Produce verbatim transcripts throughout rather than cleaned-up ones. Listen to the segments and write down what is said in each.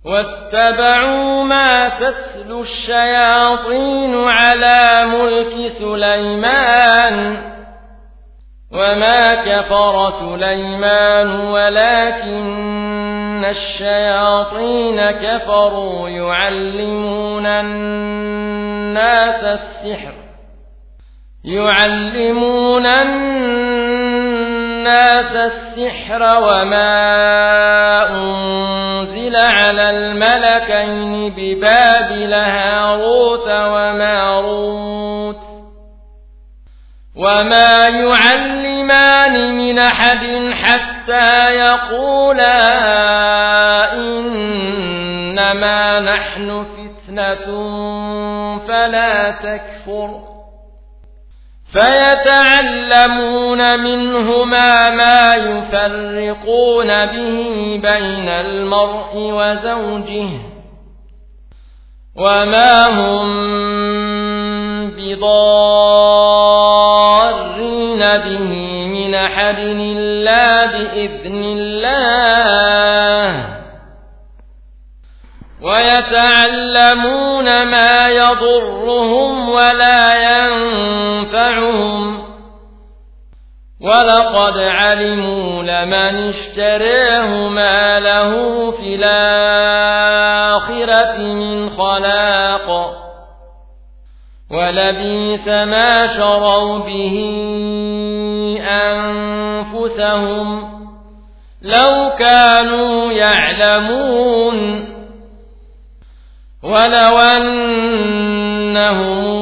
واتبعوا ما تتلو الشياطين على ملك سليمان وما كفر سليمان ولكن الشياطين كفروا يعلمون الناس السحر يعلمون الناس السحر وما أنزل على الملكين ببابل هاروت وماروت وما يعلمان من أحد حتى يقولا إنما نحن فتنة فلا تكفر فيتعلمون منهما ما يفرقون به بين المرء وزوجه وما هم بضارين به من أحد إلا بإذن الله ويتعلمون ما يضرهم ولا ينفعهم ولقد علموا لمن اشتريه ما له في الآخرة من خلاق ولبئس ما شروا به أنفسهم لو كانوا يعلمون ولو أنهم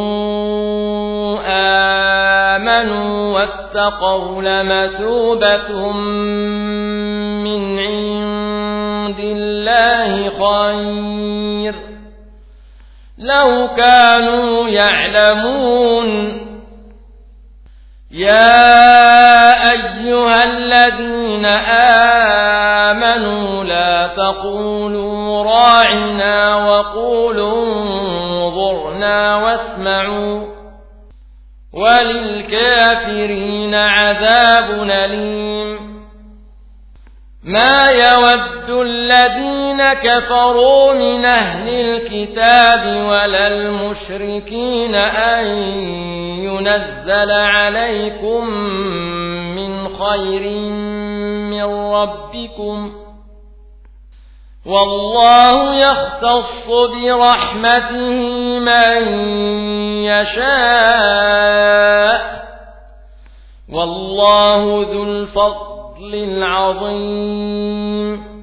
آمنوا واتقوا لمثوبة من عند الله خير لو كانوا يعلمون يا أيها الذين آمنوا لا تقولوا راعنا وقولوا انظرنا واسمعوا وللكافرين عذاب أليم ما يود الذين كفروا من أهل الكتاب ولا المشركين أن ينزل عليكم من خير من ربكم والله يختص برحمته من يشاء والله ذو الفضل العظيم